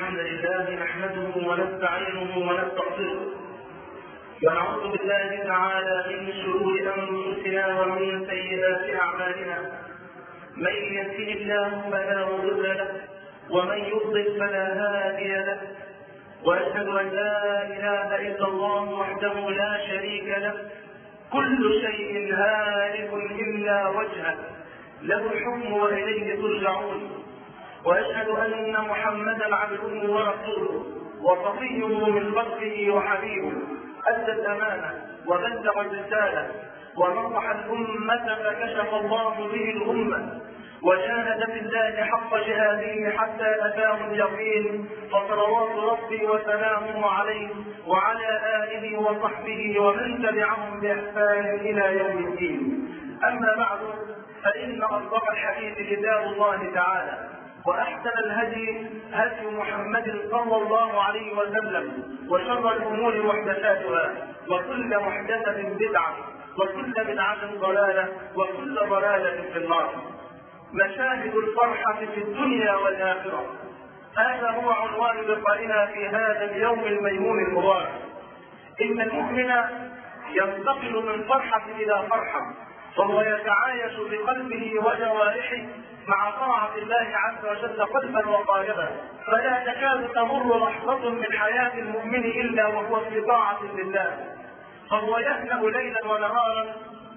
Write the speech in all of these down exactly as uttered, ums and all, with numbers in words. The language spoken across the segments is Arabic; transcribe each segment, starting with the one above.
الحمد لله نحمده ونستعينه ونستغفره ونعوذ بالله تعالى من شرور أنفسنا ومن سيئات أعمالنا. من يهده الله فلا مضل له ومن يضلل فلا هادي له، وأشهد أن لا إله إلا الله وحده لا شريك له، كل شيء هالك إلا وجهه، له الحكم وإليه ترجعون. وأشهد أن محمدا عبده ورسوله وصفيه من خلقه وحبيبه، أدى الأمانة وبلغ الرسالة ونصح الأمة فكشف الله به الأمة، وجاهد في الله حق جهاده حتى أتاه اليقين، فصلوات ربي وسلامه عليه وعلى آله وصحبه ومن تبعهم بإحسان إلى يوم الدين. أما بعد، فإن أصدق الحديث كتاب الله تعالى، وأحسن الهدي هدي محمد صلى الله عليه وسلم، وشر الأمور محدثاتها، وكل محدثة بدعة، وكل بدعة ضلالة، وكل ضلالة في النار. مشاهد الفرحة في الدنيا والآخرة، هذا هو عنوان لقائنا في هذا اليوم الميمون المبارك. إن المؤمن ينتقل من فرحة إلى فرحة، فهو يتعايش بقلبه وجوارحه مع طاعة الله عز وجل قلبا وقالبا، فلا تكاد تمر لحظة من حياة المؤمن إلا وهو في طاعة لله، فهو يهنأ ليلا ونهارا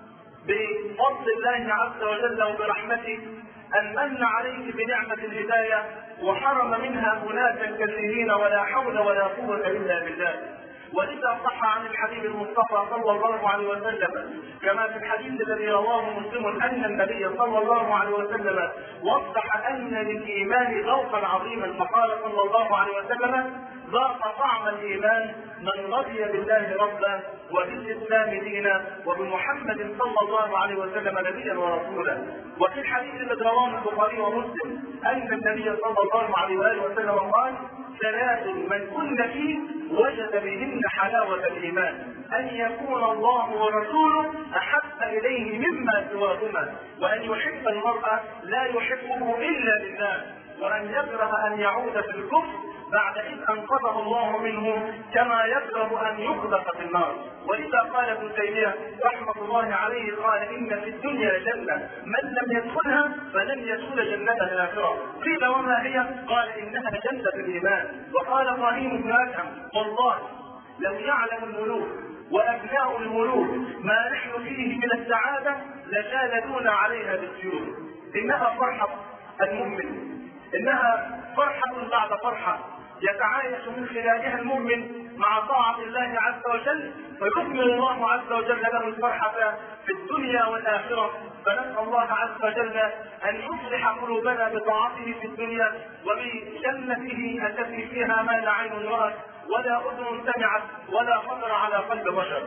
بفضل الله عز وجل وبرحمته أن من عليه بنعمة الهداية وحرم منها أناسا كثيرين، ولا حول ولا قوة إلا بالله. ولذا صح عن الحبيب المصطفى صلى الله عليه وسلم كما في الحديث الذي رواه مسلم أن النبي صلى الله عليه وسلم وضح أن للإيمان ذوقا عظيما، فقال صلى الله عليه وسلم: ذاق طعم الإيمان من رضي بالله ربا وبالإسلام دينا وبمحمد صلى الله عليه وسلم نبيا ورسولا. وفي الحديث الذي رواه البخاري ومسلم أن النبي صلى الله عليه وآله وسلم قال: ثلاث من كن فيه وجد بهن حلاوة الإيمان، أن يكون الله ورسوله أحب إليه مما سواهما، وأن يحب المرأة لا يحبه إلا لله، وأن يكره أن يعود في الكفر بعد إذ أنقذه الله منه، كما يكره أن يقذف في النار. ولذا قال ابن تيمية رحمة الله عليه قال: إن في الدنيا جنة من لم يدخلها فلن يدخل جنة الآخرة. قيل: وما هي؟ قال: إنها جنة الإيمان. وقال إبراهيم بن أدهم: والله لو يعلم الملوك وأبناء الملوك ما نحن فيه من السعادة لجالدونا عليها بالسيوف. إنها فرحة المؤمن، إنها فرحة بعد فرحة يتعايش من خلالها المؤمن مع طاعة الله عز وجل، فيكمل الله عز وجل له الفرحة في الدنيا والآخرة. فنسأل الله عز وجل أن يصلح قلوبنا بطاعته في الدنيا وبجنته التي فيها ما لا عين رأت ولا أذن سمعت ولا خطر على قلب بشر.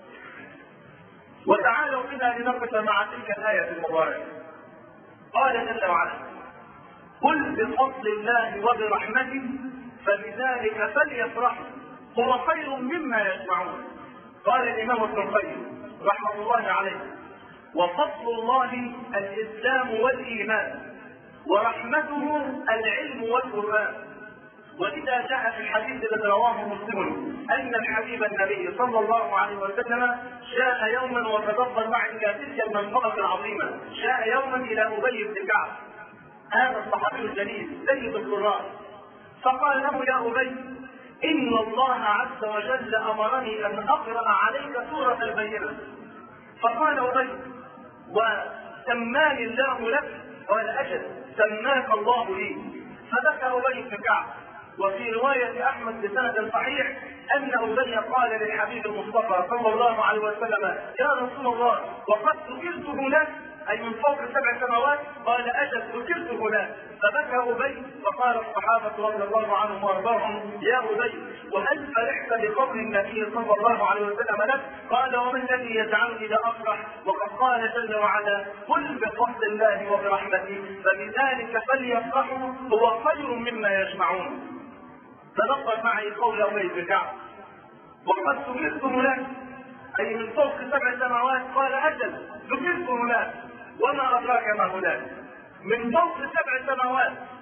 وتعالوا بنا لنقف مع تلك الآية المباركة. قال جل وعلا: قل بفضل الله وبرحمته فبذلك فليفرحوا هو خير مما يجمعون. قال الإمام ابن القيم رحمه الله عليه: وفضل الله الإسلام والإيمان، ورحمته العلم والقرآن. ولذا جاء في الحديث الذي رواه مسلم أن الحبيب النبي صلى الله عليه وسلم جاء يوما وتدبر معه إلى تلك المنطقة العظيمة، جاء يوما إلى أبي بن كعب، هذا الصحابي الجليل سيد القراء، فقال له: يا أبي، إن الله عز وجل أمرني أن أقرأ عليك سورة البينة. فقال أبي: وسماني الله لك؟ قال: أجل، سماك الله لي. فبكى أبي بن كعب. وفي رواية أحمد بسند صحيح أن أبي قال للحبيب المصطفى صلى الله عليه وسلم: يا رسول الله، وقد ذكرت هناك، أي من فوق سبع سماوات؟ قال: أجل، ذكرت هناك. فبكى أبي، فقال الصحابة رضي الله عنهم وأرضاهم: يا أبي، وهل فرحت بقول النبي صلى الله عليه وسلم لك؟ قال: وما الذي يجعلني لا أفرح وقد قال جل وعلا: قل بفضل الله وبرحمته فبذلك فليفرحوا هو خير مما يجمعون. تنقل معي قول أبي بن كعب: وقد ذكرت هناك، أي من فوق سبع سماوات. قال: أجل، ذكرت هناك. وما أدراك ما هناك؟ من فوق سبع سماوات.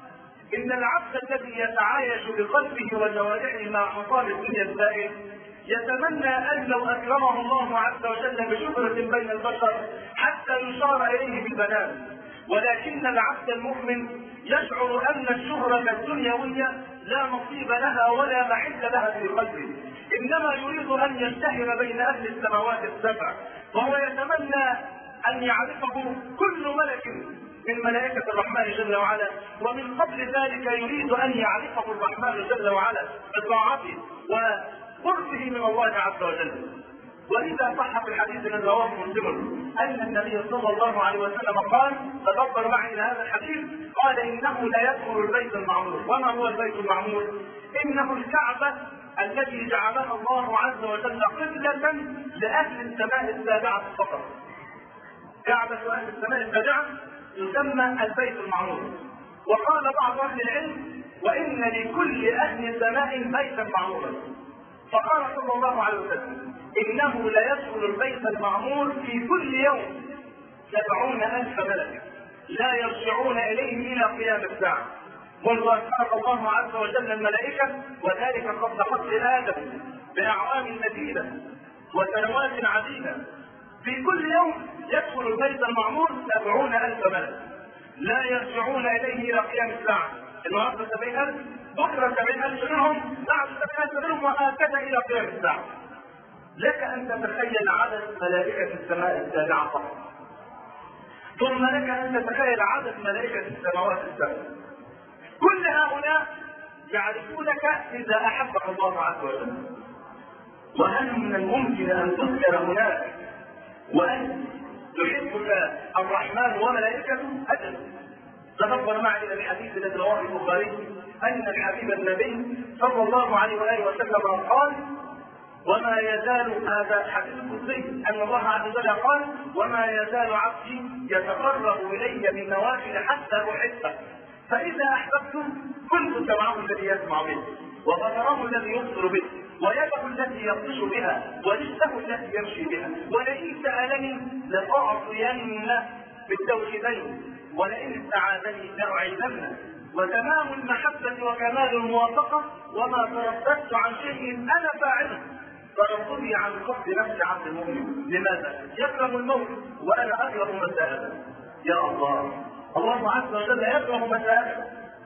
إن العبد الذي يتعايش بقلبه وجوارحه مع حصان الدنيا الزائل يتمنى أن لو أكرمه الله عز وجل بشهرة بين البشر حتى يشار إليه بالبنان، ولكن العبد المؤمن يشعر أن الشهرة الدنيوية لا نصيب لها ولا محل لها في قلبه، إنما يريد أن يشتهر بين أهل السماوات السبع، وهو يتمنى أن يعرفه كل ملك من ملائكة الرحمن جل وعلا، ومن قبل ذلك يريد أن يعرفه الرحمن جل وعلا بطاعته وقربه من الله عز وجل. ولذا صح في الحديث الذي رواه مسلم أن النبي صلى الله عليه وسلم قال، تدبر معي إلى هذا الحديث، قال إنه لا يدخل البيت المعمور. وما هو البيت المعمور؟ إنه الكعبة التي جعلها الله عز وجل قبلة لأهل السماء السابعة فقط. كعبة أهل السماء السابعة يسمى البيت المعمور. وقال بعض أهل العلم وإن لكل أهل سماء بيتا معمورا. فقال صلى الله عليه وسلم إنه لا يدخل البيت المعمور في كل يوم سبعون ألف ملك لا يرجعون إليه إلى قيام الساعة، منذ أن خلق الله عز وجل الملائكة، وذلك قبل خلق آدم بأعوام مديدة وسنوات عديدة. في كل يوم يدخل البيت المعمور سبعون ألف ملك لا يرجعون إليه إلى قيام الساعة. النهارده سبعين ألف، بكرة سبعين ألف منهم، بعد سبعين ألف منهم، وهكذا إلى قيام الساعة. لك أن تتخيل عدد ملائكة السماء السابعة فقط، ثم لك أن تتخيل عدد ملائكة السماوات السبع. كل هؤلاء يعرفونك إذا أحبك الله عز وجل. وهل من الممكن أن تذكر هناك وأن يحبك الرحمن وملائكته؟ أجل. تدبر معي إلى الحديث الذي رواه البخاري أن الحبيب النبي صلى الله عليه وآله وسلم قال: وما يزال، هذا حديث قدسي، أن الله عز وجل قال: وما يزال عبدي يتقرب إلي بالنوافل حتى أحبه، فإذا أحببته كنت سمعه الذي يسمع به، وبصره الذي يبصر به، ويده التي يبطش بها، ورجله التي يمشي بها، ولئن سألني لأعطينه بالتوحيدين، ولئن استعاذني لأعيذنه. وتمام المحبة وكمال الموافقة، وما ترددت عن شيء أنا فاعله فرضني عن قصد نفس عبد المؤمن. لماذا؟ يكره الموت وأنا أكره مساءته. يا الله، الله عز وجل يكره مساءته.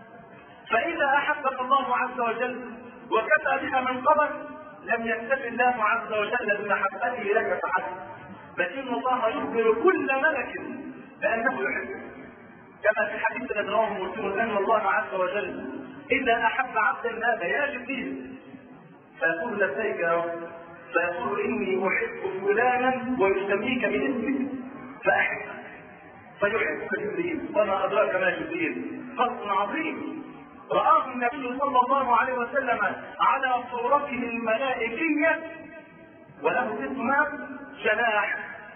فإذا أحبك الله عز وجل وكفى بها من قبل لم يكتف الله عز وجل بمحبته لك فحسب، بل إن الله يخبر كل ملك بأنه يحبك، كما في الحديث الذي رواه مسلم أن الله عز وجل إذا أحب عبدا ماذا؟ يا جبريل، فيقول لبيك يا رب، فيقول إني أحب فلانا ويسميك باسمك فأحبه، فيحبك جبريل. وما أدراك ما جبريل؟ خلق عظيم رآه النبي صلى الله عليه وسلم على صورته الملائكية وله اسمها جناح.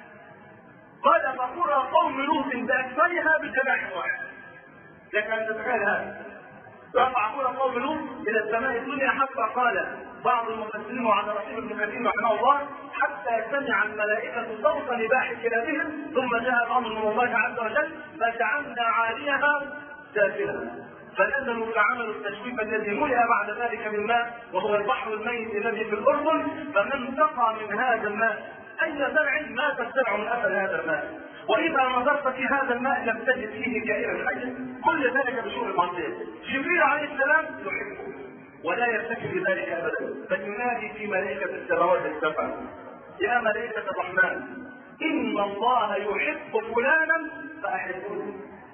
قال: فقرى قوم لوط بأكثرها بجناح واحد. لك أن تتخيل هذا، رفع قرى قوم لوط إلى السماء الدنيا حتى قال بعض المفسرين وعلى رسول ابن كثير رحمه الله: حتى سمع الملائكة صوت نباح كلابهم، ثم جاء الأمر من الله عز وجل فجعلنا عاليها سافلة، فنزلوا فعملوا التجويف الذي ملئ بعد ذلك بالماء، وهو البحر الميت الذي في الأردن، فمن سقى من هذا الماء أي زرع مات الزرع من أثر هذا الماء، وإذا نظرت في هذا الماء لم تجد فيه كائنا حيا، كل ذلك بشؤون المعصية. جبريل عليه السلام يحبه ولا يرتكب بذلك أبدا، بل ينادي في ملائكة السماوات السبع: يا ملائكة الرحمن إن الله يحب فلانا فأحبوه.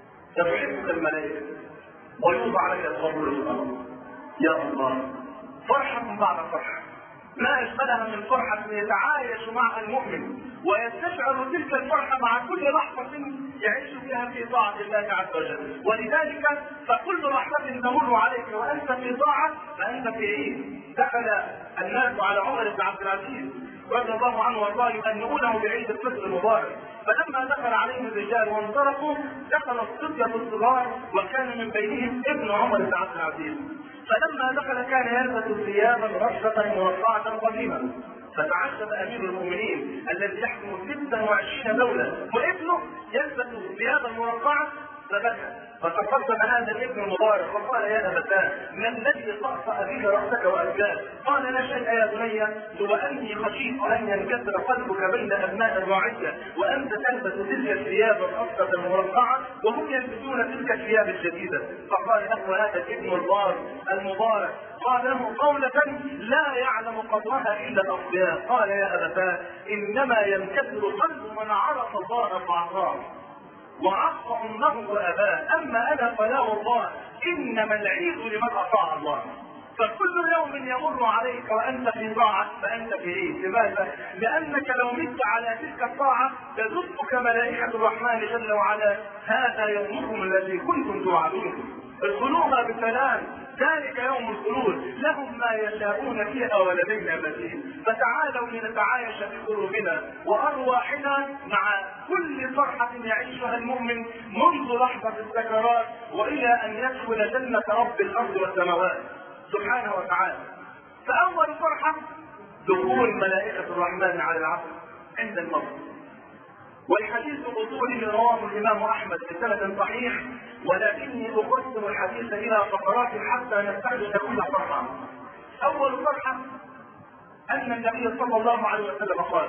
تحبك الملائكة ويوضع لك القبول الأمر. يا الله، فرحة بعد فرحة، ما أشبهها من فرحة يتعايش معها المؤمن ويستشعر تلك الفرحة مع كل لحظة يعيش فيها في طاعة الله عز وجل. ولذلك فكل لحظة تمر عليك وأنت في طاعة فأنت في عيد. دخل الناس على عمر بن عبد العزيز رضي الله عنه وارضاه يهنئونه بعيد الفطر المبارك، فلما دخل عليهم الرجال وانطلقوا دخل الصبية الصغار وكان من بينهم ابن عمر بن عبد العزيز، فلما دخل كان يلبس ثيابا رشة مرقعة قديمة، فتعجب امير المؤمنين الذي يحكم ستة وعشرين دولة وابنه يلبس ثيابا مرقعة فبكى. فتقدم هذا الابن المبارك وقال يا ابتاه ما الذي طأطأ به راسك وابكاك؟ قال لا شيء يا بني سوى اني خشيت ان ينكسر قلبك بين ابناء الرعيه وانت تلبس تلك الثياب الخاصه المرقعه وهم يلبسون تلك الثياب الجديده. فقال له هذا الابن البار المبارك قال له قولة لا يعلم قدرها الا الاصفياء. قال يا ابتاه انما ينكسر قلب من عرف الله فعصاه وعصى امه واباه، اما انا فلا والله انما العيد لمن اطاع الله. فكل يوم يمر عليك وانت في طاعه فانت في عيد. لماذا؟ لانك لو مت على تلك الطاعه تزفك ملائكه الرحمن جل وعلا هذا يومكم الذي كنتم توعدون ادخلوها بسلام ذلك يوم الخلود لهم ما يشاءون فيها ولدينا مزيد. فتعالوا لنتعايش بقلوبنا وارواحنا مع كل فرحه يعيشها المؤمن منذ لحظه السكرات والى ان يدخل جنه رب الارض والسماوات سبحانه وتعالى. فاول فرحه دخول ملائكه الرحمن على العبد عند الموت. والحديث بطوله رواه الامام احمد بسند صحيح ولكني اقسم الحديث الى فقرات حتى نستخرج كل فرحه. اول فرحه ان النبي صلى الله عليه وسلم قال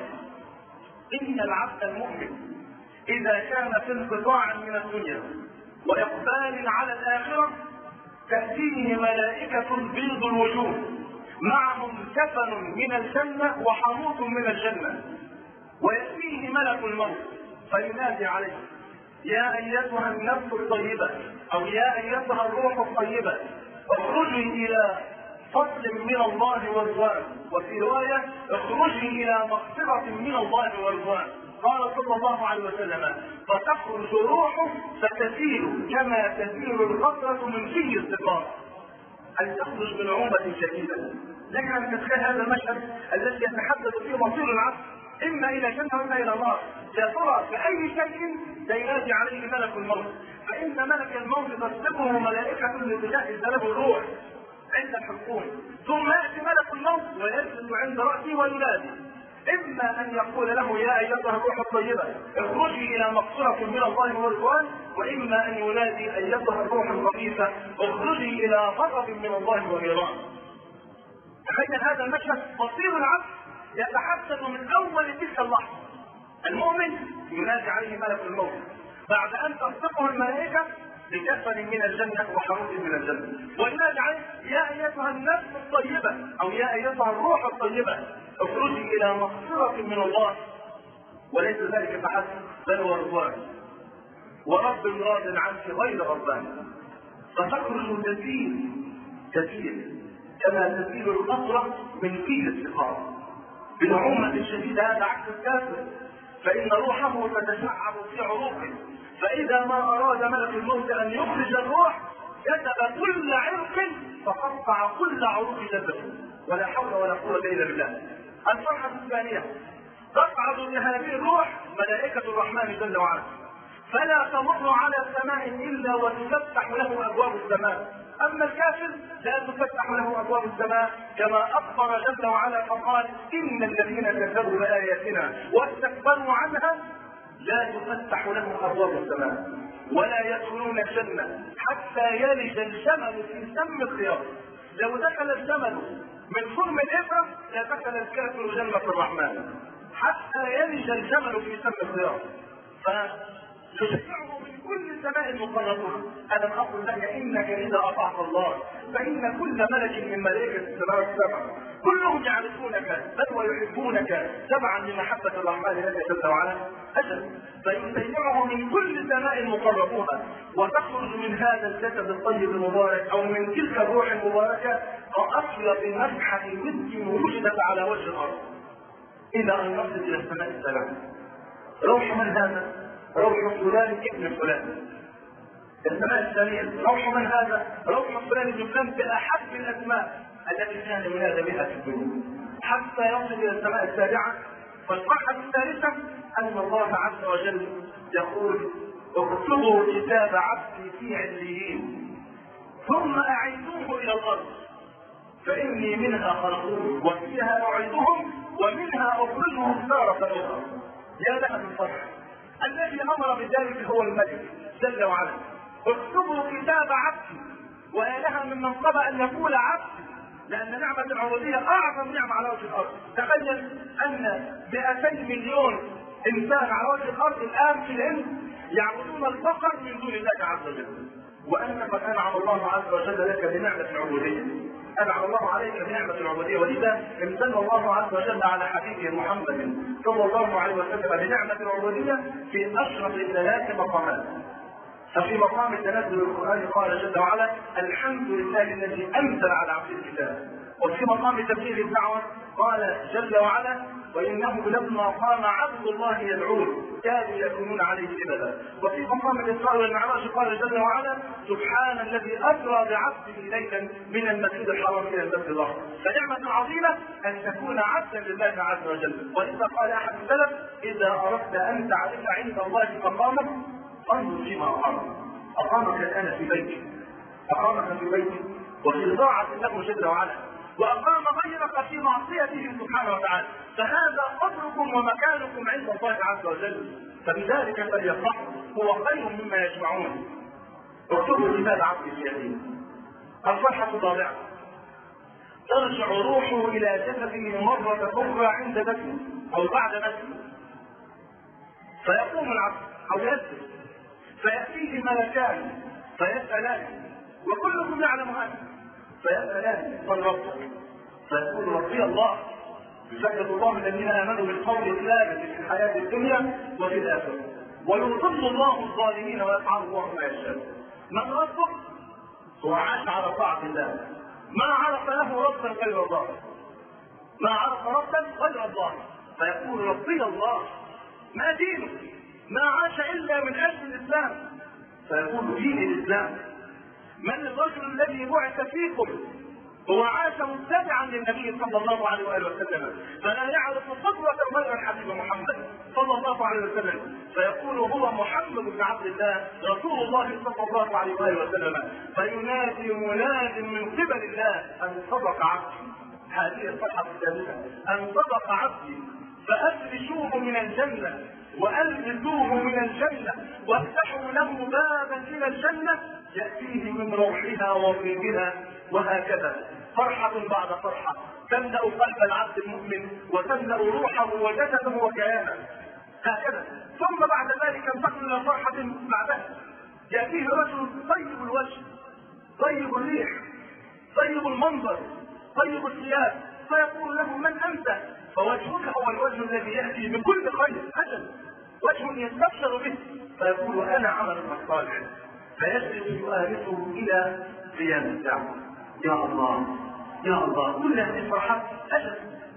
ان العبد المؤمن اذا كان في انقطاع من الدنيا واقبال على الاخره تأتيه ملائكة بيض الوجوه معهم كفن من الجنة وحنوط من الجنة ويأتيه ملك الموت فينادي عليه يا أيتها النفس الطيبة أو يا أيتها الروح الطيبة اخرجي إلى فضل من الله ورضوان، وفي رواية اخرجي إلى مغفرة من الله ورضوان. قال صلى الله عليه وسلم فتخرج روحه فتسيل كما تسيل القطرة من في السقاط، أن تخرج من عوبة شديدة. لك أن تتخيل هذا المشهد الذي يتحدث فيه مصير العبد إما إلى جنة وإما إلى نار. يا ترى بأي شيء سينادي عليه ملك الموت؟ فإن ملك الموت تصدقه ملائكة لتجهز له الروح عند الحكوم، ثم يأتي ملك الموت ويجلس عند رأسه وينادي إما أن يقول له يا أيتها الروح الطيبة اخرجي إلى مغفرة من الله ورضوان، وإما أن ينادي أيتها الروح الخبيثة اخرجي إلى غضب من الله ونيران. تخيل هذا المشهد، مصير العبد يتحدث من أول تلك اللحظة. المؤمن ينادي عليه ملك الموت بعد أن تصدقه الملائكة بكفن من الجنة وحروف من الجنة، وينادي عليه يا أيتها النفس الطيبة أو يا أيتها الروح الطيبة اخرجي إلى مغفرة من الله، وليس ذلك فحسب بل هو رضوان ورب راض عنك غير غضبان. فتخرج تسيل تسيل كما تسيل القطرة من فيل السقاط بنعومة شديدة. هذا عكس الكافر فإن روحه تتشعب في عروقه، فإذا ما أراد ملك الموت أن يخرج الروح كتب كل عرق فقطع كل عروق جسده، ولا حول ولا قوة إلا بالله. الفرحة الثانية تصعد لهذه الروح ملائكة الرحمن جل وعلا فلا تمر على سماء إلا وتفتح له أبواب السماء. أما الكافر لا تفتح له أبواب السماء كما أخبر جل وعلا فقال إن الذين كذبوا بآياتنا واستكبروا عنها لا تفتح له أبواب السماء ولا يدخلون الجنة حتى يلج الجمل في سم الخياط. لو دخل الجمل من خرم الإبرة لدخل الكافر جنة الرحمن حتى يلج الجمل في سم الخياط. فتشجعه من كل سماء مقربون. ألم أقل لك إنك إذا أطعت الله فإن كل ملك من ملائكة السماوات السبع كلهم يعرفونك بل ويحبونك تبعا لمحبة الرحمن لك جل وعلا. أجل فيسيعه من كل سماء مقربون وتخرج من هذا الجسد الطيب المبارك أو من تلك الروح المباركة كأطيب مسحة مسك وجدت على وجه الأرض إلى أن نصل إلى السماء السبع. روح من هذا؟ روح فلان ابن فلان. السماء الثانية روح من هذا؟ روح فلان ابن فلان بأحب الأسماء التي كان ينادى بها في الدنيا حتى يصل إلى السماء السابعة. والفرحة الثالثة أن الله عز وجل يقول اكتبوا كتاب عبدي في عليين ثم أعيدوه إلى الأرض فإني منها خلقوه وفيها أعيدهم ومنها أخرجهم تارة أخرى. يا لها من فرح. الذي أمر بذلك هو الملك جل وعلا: اكتبوا كتاب عبدي، وآلها من منصب ان يقول عبدي، لان نعمه العبوديه اعظم نعمه على وجه الارض. تخيل ان مئتين مليون انسان على وجه الارض الان في الهند يعبدون البقر من دون الله عز وجل، وانت قد انعم الله عز وجل لك بنعمه العبوديه، انعم الله عليك بنعمه العبوديه، ولذا امتن الله عز وجل على حبيبه محمد صلى الله عليه وسلم بنعمه العبوديه في اشرف ثلاث مقامات. ففي مقام تنزل القرآن قال جل وعلا: الحمد لله الذي أنزل على عبده الكتاب. وفي مقام تبليغ الدعوة قال جل وعلا: وإنه لما قام عبد الله يدعوه كانوا يكونون عليه لبدا. وفي مقام الإسراء والمعراج قال جل وعلا: سبحان الذي أسرى بعبده ليلا من المسجد الحرام إلى المسجد الأقصى. فنعمة عظيمة أن تكون عبدا لله عز وجل. ولذا قال أحد السلف: إذا أردت أن تعرف عند الله مقامك انظر فيما أقامك. أقامك الآن في بيتك، أقامك في بيتك وفي طاعة له جل وعلا، وأقام غيرك في معصيته سبحانه وتعالى، فهذا قدركم ومكانكم عند الله عز وجل، فبذلك فليفرحوا، هو خير مما يجمعون. اكتبوا كتاب عبد في يديه. الفرحة الرابعة: ترجع روحه إلى جسده مرة أخرى عند دفنه أو بعد دفنه، فيقوم العبد أو يسجد فيأتيه ملكان فيسألان، وكلكم يعلم هذا، فيسألان: من ربك؟ فيقول: ربي الله. يسجد الله الذين آمنوا بالقول الثابت في الحياة الدنيا وفي الآخرة، ويضل الله الظالمين ويفعل الله ما يشاء. من ربك؟ هو عاش على طاعة الله، ما عرف له ربا غير الله، ما عرف ربا غير الله، فيقول: ربي الله. ما دينه؟ ما عاش الا من اجل الاسلام، فيقول: دين الاسلام. من الرجل الذي بعث فيكم؟ هو عاش متبعا للنبي صلى الله عليه واله وسلم، فلا يعرف قدوه غير الحبيب محمد صلى الله عليه وسلم، فيقول: هو محمد بن عبد الله رسول الله صلى الله عليه واله وسلم، فينادي مناد من قبل الله: ان صدق عبدي. هذه الصفحه الثالثه: ان صدق عبدي فافرشوه من الجنه وألبسوه من الجنة وافتحوا له بابا إلى الجنة يأتيه من روحها وطيبها، وهكذا فرحة بعد فرحة تملأ قلب العبد المؤمن وتملأ روحه وجسده وكيانه، هكذا. ثم بعد ذلك انتقل إلى فرحة بعدها، يأتيه رجل طيب الوجه، طيب الريح، طيب المنظر، طيب الثياب، فيقول له: من أنت؟ فوجهك هو الوجه الذي يأتي بكل خير، أجل وجه يستبشر به، فيقول: أنا عمل الصالح، فيجلس يؤانسه إلى قيام الساعة. يا الله يا الله، كل هذه الفرحات أجل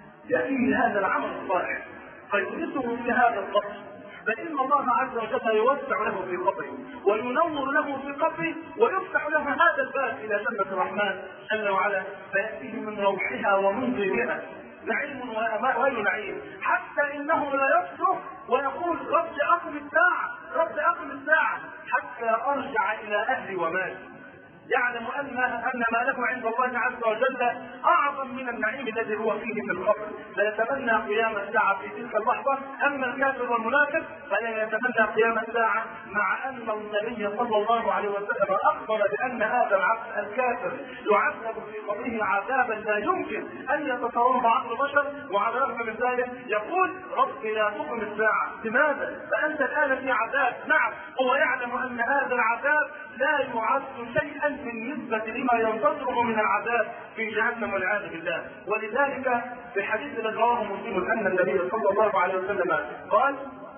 يأتيه هذا العمل الصالح فيؤنسه في هذا القبر، بل إن الله عز وجل يوسع له في قبره وينور له في قبره ويفتح له هذا الباب إلى جنة الرحمن جل وعلا، فيأتيه من روحها ومن ظلها نعيم وغير نعيم، حتى انه لا يصرخ ويقول: رب اقم الساعه، رب اقم الساعه، حتى ارجع الى اهلي ومالي. يعلم ان ان ما له عند الله عز وجل اعظم من النعيم الذي هو فيه في القبر، فيتمنى قيام الساعه في تلك اللحظه. اما الكافر والمنافق فلا يتمنى قيام الساعه، مع ان النبي صلى الله عليه وسلم اخبر بان هذا العبد الكافر يعذب في قبره عذابا لا يمكن ان يتصوره عقل البشر، وعلى الرغم من ذلك يقول: رب لا تقم الساعه. لماذا؟ فانت الان في عذاب. نعم، هو يعلم ان هذا العذاب لا يعد شيئا بالنسبة لما ينتظره من العذاب في جهنم والعياذ بالله. ولذلك في حديث الذي رواه مسلم أن النبي صلى الله عليه وسلم قال: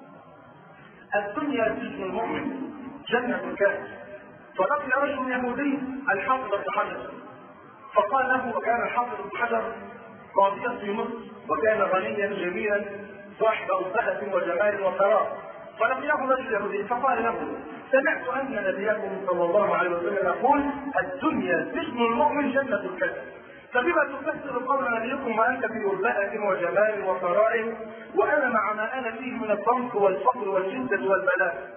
الدنيا سجن المؤمن جنة الكافر. فلقي رجل يهودي الحافظ بن حجر فقال له، وكان الحافظ بن حجر قاضيا في مصر وكان غنيا جميلا صاحب أوسعة وجمال وثراء، فلقيه رجل يهودي فقال له: سمعت ان نبيكم صلى الله عليه وسلم يقول: الدنيا سجن المؤمن جنة الكافر، فبما تفسر قول نبيكم وانت في وباء وجمال وثراء وانا مع ما انا فيه من الضنك والفقر والشده والبلاء؟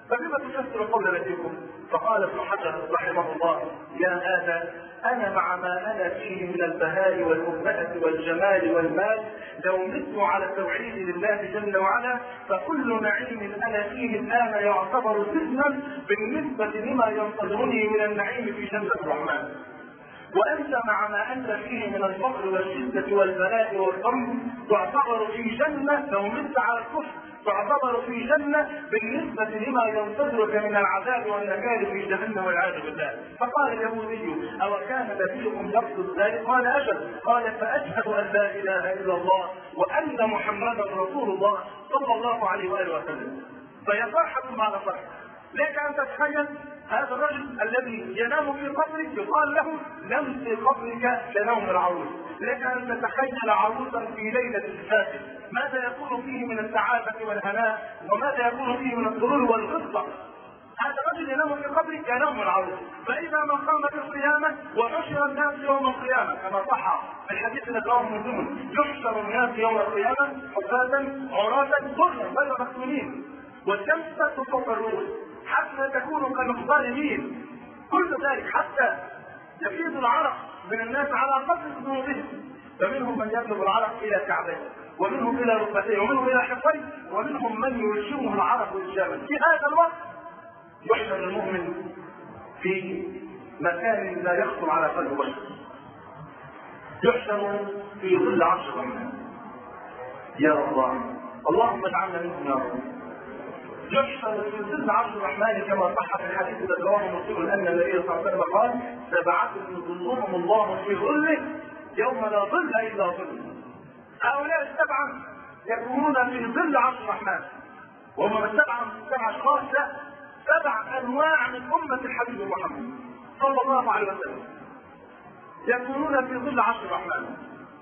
فلما تفسر قول نبيكم؟ فقال ابن حجر رحمه الله: يا هذا انا مع ما انا فيه من البهاء والمبهة والجمال والمال لو مت على التوحيد لله جل وعلا فكل نعيم انا فيه الان يعتبر سجنا بالنسبة لما ينتظرني من النعيم في جنة الرحمن. وانت مع ما انت فيه من الفقر والشدة والبلاء والغم تعتبر في جنة، لو مت على الكفر تعتبر في جنة بالنسبة لما ينتظرك من العذاب والنكال في جهنم والعياذ بالله. فقال اليهودي: أو كان نبيكم يقصد ذلك؟ قال: أجل. قال: فأشهد أن لا إله إلا الله وأن محمدا رسول الله صلى الله عليه وآله وسلم. فيا فرحة ما فرحة لك أن تتخيل هذا الرجل الذي ينام في قبرك يقال له: نم في قبرك كنوم العروس. لك أن تتخيل عروسا في ليلة الزفاف ماذا يكون فيه من السعادة والهناء وماذا يكون فيه من السرور والغصة. هذا الرجل ينام في قبرك كنوم العروس. فإذا ما قام بالقيامة وحشر الناس يوم القيامة كما صح في الحديث الذي رواه مسلم: يحشر الناس يوم القيامة حفاة عراة غرلا غير مختونين والشمس تسقط فوق الرؤوس حتى تكونوا كمقدار ميل. كل ذلك حتى يفيض العرق من الناس على قدر ذنوبهم، فمنهم من يبلغ العرق الى كعبيه ومنهم الى ركبتيه ومنهم الى حقيه ومنهم من يلشمه العرق والجبل. في هذا الوقت يحشر المؤمن في مكان لا يخطر على قلب بشر، يحشر في ظل عرش الرحمن. يا الله، اللهم اجعلنا منهم يا رب. يحشر في ظل عرش الرحمن كما صح في الحديث الذي رواه مسلم ان النبي صلى الله عليه وسلم قال: سبعة يظلهم الله في ظله يوم لا ظل الا ظله. هؤلاء السبعه يكونون في ظل عرش الرحمن، وهم السبعه سبع اشخاص، لا سبع انواع من امه الحبيب محمد صلى الله عليه وسلم يكونون في ظل عرش الرحمن.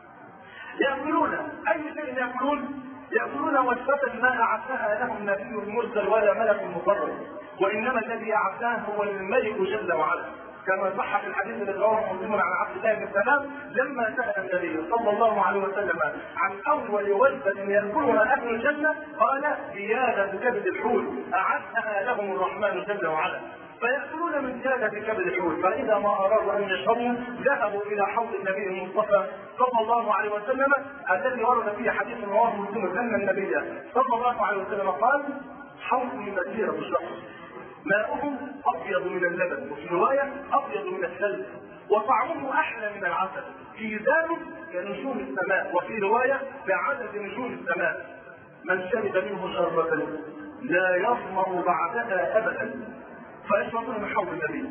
ياكلون اي شيء ياكلون؟ يأكلون وجبة ما أعدها لهم نبي مرسل ولا ملك مقرب، وإنما الذي أعداه هو الملك جل وعلا، كما صح في الحديث الذي رواه مسلم عن عبد الله بن سلام لما سأل النبي صلى الله عليه وسلم عن أول وجبة يأكلها أهل الجنة قال: زيادة كبد الحوت أعدها لهم الرحمن جل وعلا. فيأكلون من زيادة كبد الحوت، فإذا ما أرادوا أن يشربوا ذهبوا إلى حوض النبي المصطفى صلى الله عليه وسلم الذي ورد فيه حديث رواه مسلم أن النبي صلى الله عليه وسلم قال: حوضي مسيرة الشهر ماؤه أبيض من اللبن، وفي رواية أبيض من الثلج، وطعمه أحلى من العسل، ميزانه كنجوم السماء، وفي رواية بعدد نجوم السماء. من شرب منه شربة لا يظمأ بعدها أبدا. فيشربون من حوض النبي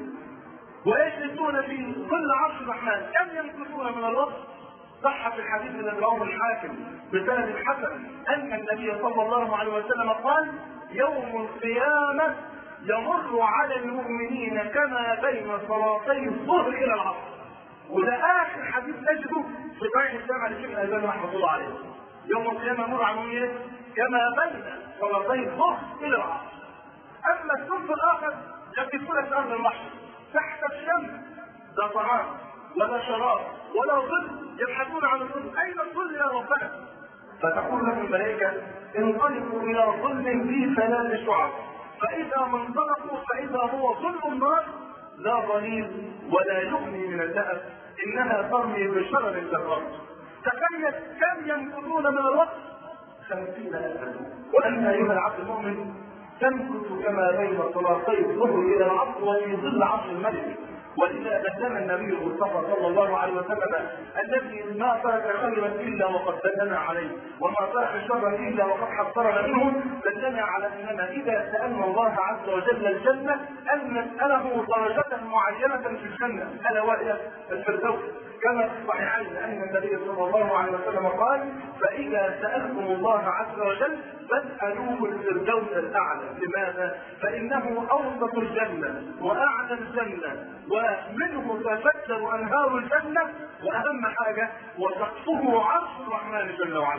ويجلسون في ظل عرش الرحمن. كم يمكثون من الوقت؟ صح في الحديث الذي رواه الحاكم بسند حسن ان النبي صلى الله عليه وسلم قال: يوم القيامه يمر على المؤمنين كما بين صلاتي الظهر الى العصر. وده اخر حديث نجده في صحيح الجامع للشيخ الالباني رحمه الله عليه. يوم القيامه يمر على المؤمنين كما بين صلاتي الظهر الى العصر. اما الثلث الاخر يقفون في ارض المحشر تحت الشمس، لا طعام ولا شراب ولا ظل، يبحثون عن الظل، اين الظل يا ربنا؟ فتقول لهم الملائكه: انطلقوا الى ظل في ثلاث شعب، فاذا ما انطلقوا فاذا هو ظل النار لا ظليل ولا يغني من اللهب، انها ترمي بشرر كالرمل. تخيل كم يمكثون من الوقت؟ خمسين الفا. وان ايها العبد المؤمن تمكث كما بين صلاتي الظهر الى العصر وفي ظل عرش الملك. ولذا دلنا النبي المصطفى صلى الله عليه وسلم الذي ما ترك خيرا الا وقد دلنا عليه وما ترك شرا الا وقد حذرنا منه، دلنا على اننا اذا سالنا الله عز وجل الجنه ان نساله درجه معينه في الجنه الا وهي الفردوس، كما في الصحيحين ان النبي صلى الله عليه وسلم قال: فاذا سالتم الله عز وجل فاسالوه الفردوس الاعلى. لماذا؟ فانه اوسط الجنه واعلى الجنه ومنه تفجر انهار الجنه، واهم حاجه وسقفه عرش الرحمن جل وعلا.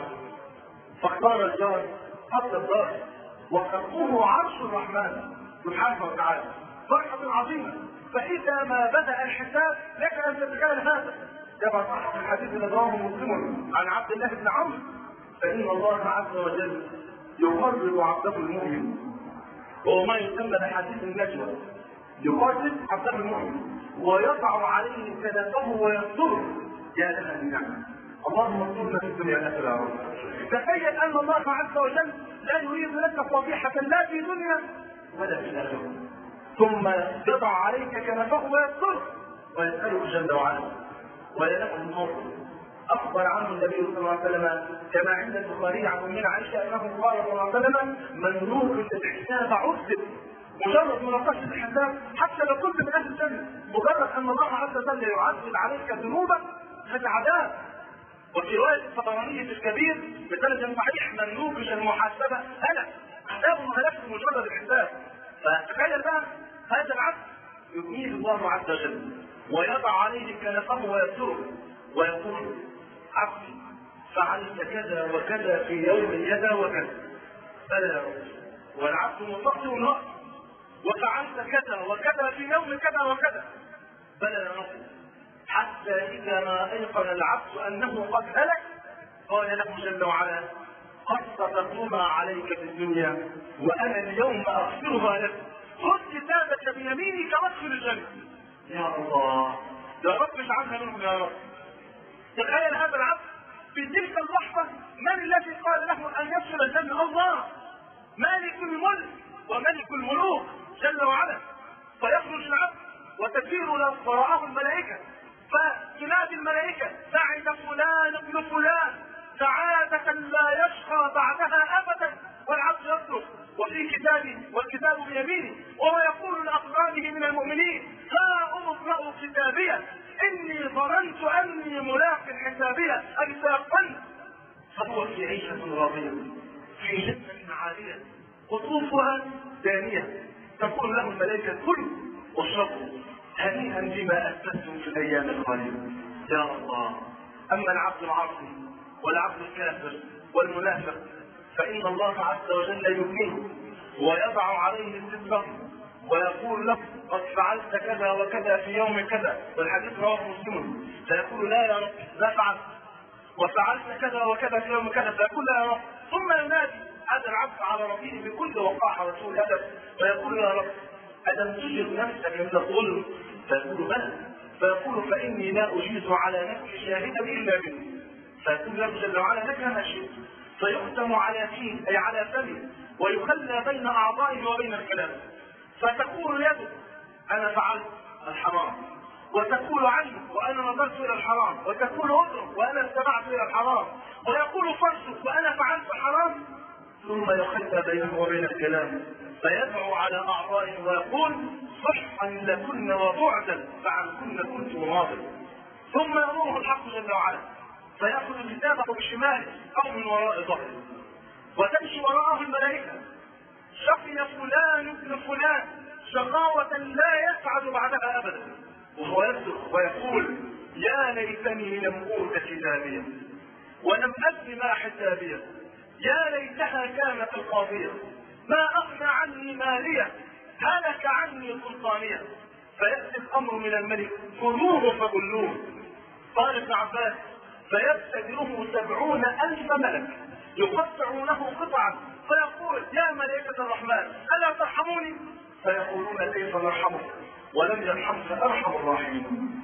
فاختار الجار حتى الدار وسقفه عرش الرحمن سبحانه وتعالى. فرحه عظيمه. فاذا ما بدا الحساب لك ان تتخيل هذا كما صح في الحديث الذي رواه مسلم عن عبد الله بن عمرو: فان الله عز وجل يقرب عبده المؤمن وهو ما يسمى بحديث النجوى، يقاتل عبد المؤمن ويضع عليه كنفه ويستره. يا لها من نعمه، اللهم استرنا في الدنيا والاخره. تخيل ان الله عز وجل لا يريد لك فضيحه لا في دنيا ولا في الاخره، ثم يضع عليك كنفه ويستره ويساله جل وعلا ويلقى الموت. اخبر عنه النبي صلى الله عليه وسلم كما عند البخاري عن امنا عائشه انه قال صلى الله عليه وسلم: من نوقش الحساب عذب. مجرد مناقشه الحساب حتى لو كنت من اهل الجنه، مجرد ان الله عز وجل يعذب عليك ذنوبك هذا عذاب. وفي روايه الطبراني في الكبير بسند صحيح: من نوقش المحاسبه هلك، عذاب وهلك مجرد الحساب. فتخيل بقى هذا العبد يبنيه الله عز وجل ويضع عليه كنفه ويستره ويقول: عبدي فعلت كذا وكذا في يوم كذا وكذا. بلى والعبد مستقيم الوقت. وفعلت كذا وكذا في يوم كذا وكذا. بلى يا رب. حتى اذا ما ايقن العبد انه قد هلك قال له جل وعلا: قد سترتها عليك في الدنيا وانا اليوم اغفرها لك، خذ كتابك بيمينك وادخل الجنه. يا الله، يا رب اجعلنا منهم يا رب. تخيل هذا العبد في تلك اللحظه من الذي قال له ان يدخل الجنه؟ الله، مالك الملك وملك الملوك جل وعلا. فيخرج العبد وتسير وراءه الملائكه، فتنادي الملائكه: سعد فلان ابن فلان سعادة لا يشقى بعدها ابدا. والعبد يصرخ وفي كتابه والكتاب بيمينه وهو يقول لاقرانه من المؤمنين: ها اقرأوا كتابيه اني ظننت اني ملاق حسابيه ان سيقبل. فهو في عيشه راضيه في جنه عاليه قطوفها دانيه، تقول له الملائكه: كلوا واشربوا هنيئا بما اسلفتم في الايام الخاليه. يا الله. اما العبد العاصي والعبد الكافر والمنافق فان الله عز وجل يبنيه ويضع عليه ستره ويقول له: قد فعلت كذا وكذا في يوم كذا، والحديث رواه مسلم. فيقول: لا يا رب لا فعلت، وفعلت كذا وكذا في يوم كذا، فيقول: لا يا رب. ثم ينادي هذا العبد على ربه بكل وقاحه وسوء ادب فيقول: يا رب الم تجر نفسك من الظلم؟ فيقول: بلى. فيقول: فاني لا اجيز على نفسي شاهدا الا مني. فيقول له جل وعلا: لك ما شئت. فيختم على فيه اي على فمه ويخلى بين اعضائه وبين الكلام. فتقول يده: انا فعلت الحرام، وتقول عنه: وانا نظرت الى الحرام، وتقول اذنه: وانا استمعت الى الحرام، ويقول فرسه: وانا فعلت الحرام. ثم يخلى بينه وبين الكلام فيدعو على اعضائه ويقول: صحا لكن وبعدا فعنكن كنت مناظر. ثم يامره الحق جل وعلا فياخذ كتابه بشماله او من وراء ظهره وتمشي وراءه الملائكه: شقي فلان ابن فلان شقاوة لا يسعد بعدها ابدا. وهو يصرخ ويقول: يا ليتني لم اوت كتابيه ولم ادر ما حسابيه، يا ليتها كانت القاضيه، ما اغنى عني ماليه، هلك عني سلطانيه. فياتي الامر من الملك: خذوه فغلوه. قال ابن عباس: فيبتدره سبعون الف ملك يقطعونه قطعا فيقول: يا ملائكة الرحمن ألا ترحموني؟ فيقولون: كيف نرحمك ولم يرحمك أرحم الراحمين.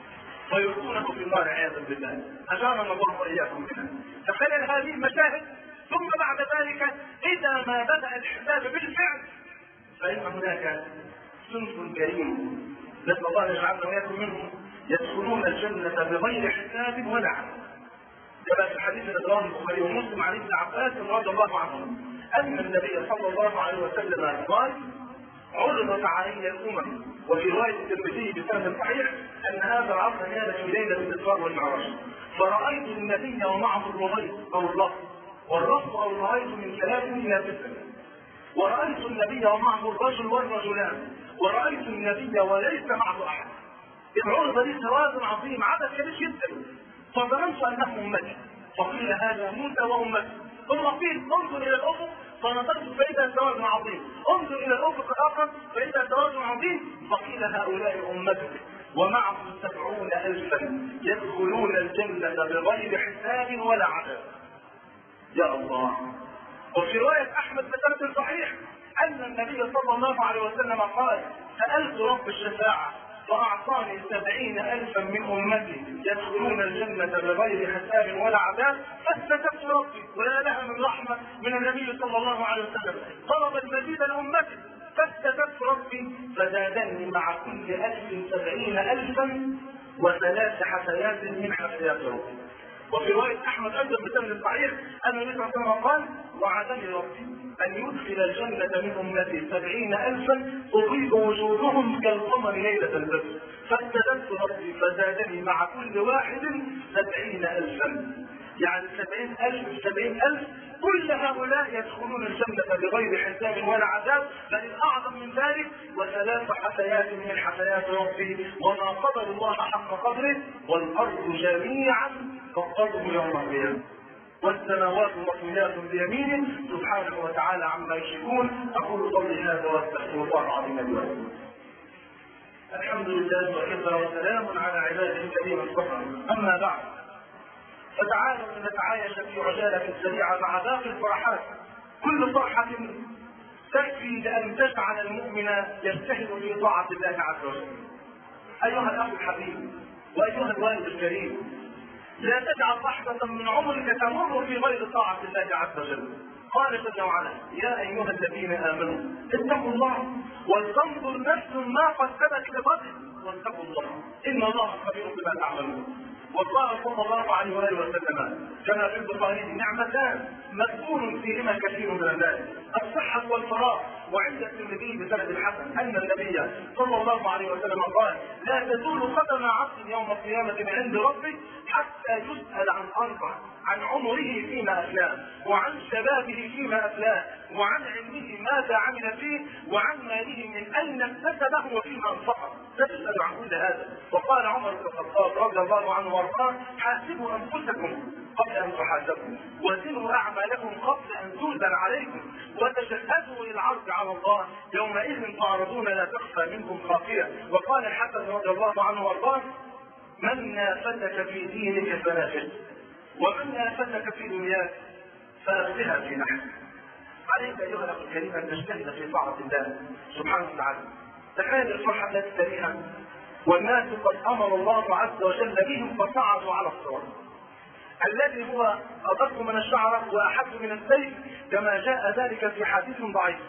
فيلقونه في النار عياذا بالله، أجارنا الله وإياكم منها. تخيل هذه المشاهد. ثم بعد ذلك إذا ما بدأ الحساب بالفعل فإن هناك صنف كريم نسأل الله أن يجعلنا وإياكم منهم يدخلون الجنة بغير حساب ولا عمل. كما في الحديث الذي رواه البخاري ومسلم عن ابن عباس رضي الله عنه ان النبي صلى الله عليه وسلم قال: عرضت علي الامم. وفي روايه الترمذي بسند صحيح ان هذا العرض كان في ليله الاسراء والمعراج، فرايت النبي ومعه الرغيف او الرفض، والرفض او الرغيف من ثلاث الى سته، ورايت النبي ومعه الرجل والرجلان، ورايت النبي وليس معه احد. العرض دي توازن عظيم، عدد كبير جدا. فظننت انه امتي، فقيل هذا موسى وامته. ثم قيل: انظر الى الافق، فنظرت فاذا توازن عظيم، انظر الى الافق الاخر فاذا توازن عظيم، فقيل هؤلاء امتك ومعهم سبعون الفا يدخلون الجنه بغير حساب ولا عذاب. يا الله. وفي روايه احمد بسند صحيح أن النبي صلى الله عليه وسلم قال: سألت رب الشفاعة فأعطاني سبعين ألفا من أمتي يدخلون الجنة بغير حساب ولا عذاب، فاستجبت ربي، ولا لها من رحمة من النبي صلى الله عليه وسلم. طلب المزيد لأمتي فاستجبت ربي فزادني مع كل ألف سبعين ألفا وثلاث حسنات من حسنات ربي. وفي رواية أحمد أيضا بسند صحيح أن النبي صلى الله عليه وسلم قال: وعدني ربي أن يدخل الجنة من أمتي سبعين ألفا تضيء وجوههم كالقمر ليلة البدر، فاستجبت ربي فزادني مع كل واحد سبعين ألفا، يعني سبعين ألف سبعين ألف كل هؤلاء يدخلون الجنة بغير حساب ولا عذاب، بل الأعظم من ذلك وثلاث حسنات من حسنات ربي، وما قدر الله حق قدره، والأرض جميعا قبضته يوم القيامة والسماوات مطويات بيمينه سبحانه وتعالى عما يشركون. أقول قولي هذا واستغفر الله العظيم لي ولكم. الحمد لله وكفى وسلام على عباده الذين اصطفى، أما بعد، فتعالوا نتعايش في عجالة سريعة مع باقي الفرحات. كل فرحة تكفي لأن تجعل المؤمن يجتهد في طاعة الله عز وجل. أيها الأخ الحبيب وأيها الوالد الكريم، لا تجعل لحظة من عمرك تمر في غير طاعة الله عز وجل. قال جل وعلا: يا أيها الذين آمنوا اتقوا الله ولتنظر نفس ما قدمت لغد واتقوا الله إن الله خبير بما تعملون. وقال صلى الله عليه وآله وسلم كما في البخاري: نعمتان مذكور فيهما كثير من الناس، الصحة والفراغ. وعند الترمذي بسند الحسن أن النبي صلى الله عليه وسلم قال: لا تزول قدم عبد يوم القيامة عند ربه حتى يسأل عن أربع: عن عمره فيما أفناه، وعن شبابه فيما أفناه، وعن علمه ماذا عمل فيه، وعن ماله من أين اكتسبه وفيما أنفقه. تسأل عن كل هذا. وقال عمر بن الخطاب رضي الله عنه وارضاه: حاسبوا أنفسكم قبل أن تحاسبوا، وزنوا أعمالكم قبل أن توزن عليكم، وتشهدوا للعرض على الله يومئذ تعرضون لا تخفى منكم خافية. وقال الحسن رضي الله عنه وارضاه: من نافتك في دينك فنافسه، ومن نافتك في دنياك فأخذها في نحن. عليك أيها الأخ الكريم أن تجتهد في طاعة الله سبحانه وتعالى. تخيل الفرحة التي تريها والناس قد أمر الله عز وجل بهم فصعدوا على الصراط الذي هو أدق من الشعرة وأحد من السيف، كما جاء ذلك في حديث ضعيف.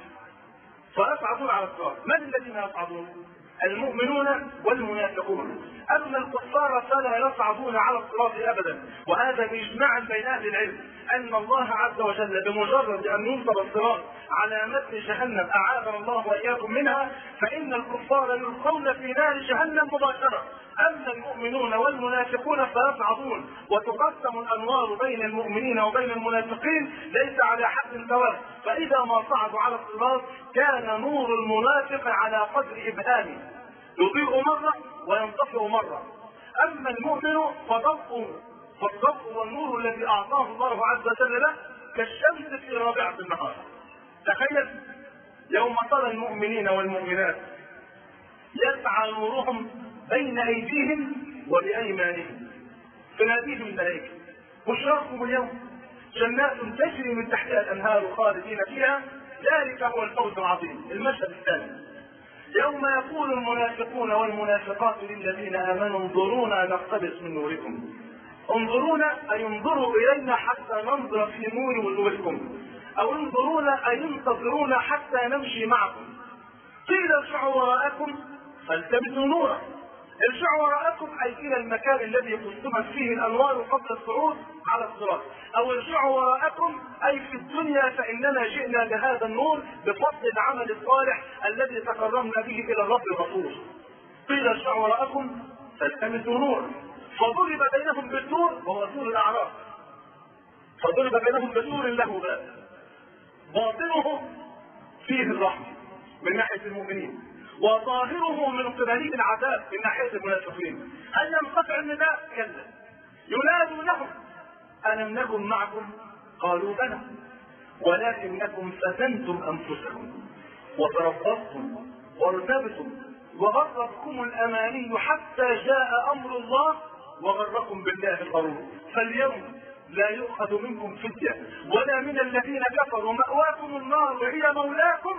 فيصعدون على الصراط. من الذين يصعدون؟ المؤمنون والمنافقون. أما الكفار فلا يصعدون على الصراط أبدا. وهذا بإجماع بين أهل العلم أن الله عز وجل بمجرد أن ينصب الصراط على متن جهنم أعاذنا الله وإياكم منها، فإن الكفار يلقون في نار جهنم مباشرة. أما المؤمنون والمنافقون فيصعدون، وتقسم الأنوار بين المؤمنين وبين المنافقين ليس على حد سواء. فإذا ما صعدوا على الصراط كان نور المنافق على قدر إبهامه، يضيء مرة وينطفئ مرة. أما المؤمن فضوء فالضوء والنور الذي أعطاه الله عز وجل له كالشمس في رابعة النهار. تخيل يوم ترى المؤمنين والمؤمنات يسعى نورهم بين أيديهم وبأيمانهم، تناديهم الملائكة: بشراكم اليوم جنات تجري من تحتها الأنهار خالدين فيها، ذلك هو الفوز العظيم. المشهد الثاني: يوم يقول المنافقون والمنافقات للذين آمنوا انظرونا نقتبس من نوركم. انظرونا أي انظروا إلينا حتى ننظر في نور وجوهكم، أو انظرونا أي انتظرونا حتى نمشي معكم. قيل ارجعوا وراءكم فالتمسوا نورا. ارجعوا وراءكم أي إلى المكان الذي قسمت فيه الأنوار قبل الصعود على الصراط، أو ارجعوا وراءكم أي في الدنيا فإننا جئنا بهذا النور بفضل العمل الصالح الذي تقربنا به إلى الرب الغفور. قيل ارجعوا وراءكم فالتمسوا نورا فضرب بينهم بالسور وهو سور الأعراف. فضرب بينهم بسور له باب باطنه فيه الرحمة من ناحية المؤمنين، وظاهره من قبله العذاب من ناحية المنافقين. هل ينقطع النداء؟ كلا. ينادوا لهم: ألم نكن معكم؟ قالوا بلى، ولكنكم فتنتم أنفسكم وتربصتم وارتبتم وغرتكم الأماني حتى جاء أمر الله وغركم بالله الغرور. فاليوم لا يؤخذ منكم فدية ولا من الذين كفروا، مأواكم النار وهي مولاكم